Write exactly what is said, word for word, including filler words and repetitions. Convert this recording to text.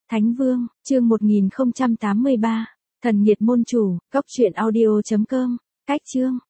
Thánh Vương, chương một nghìn không trăm tám mươi ba. Thần nhiệt môn chủ, cốc truyện audio chấm com. Cách chương.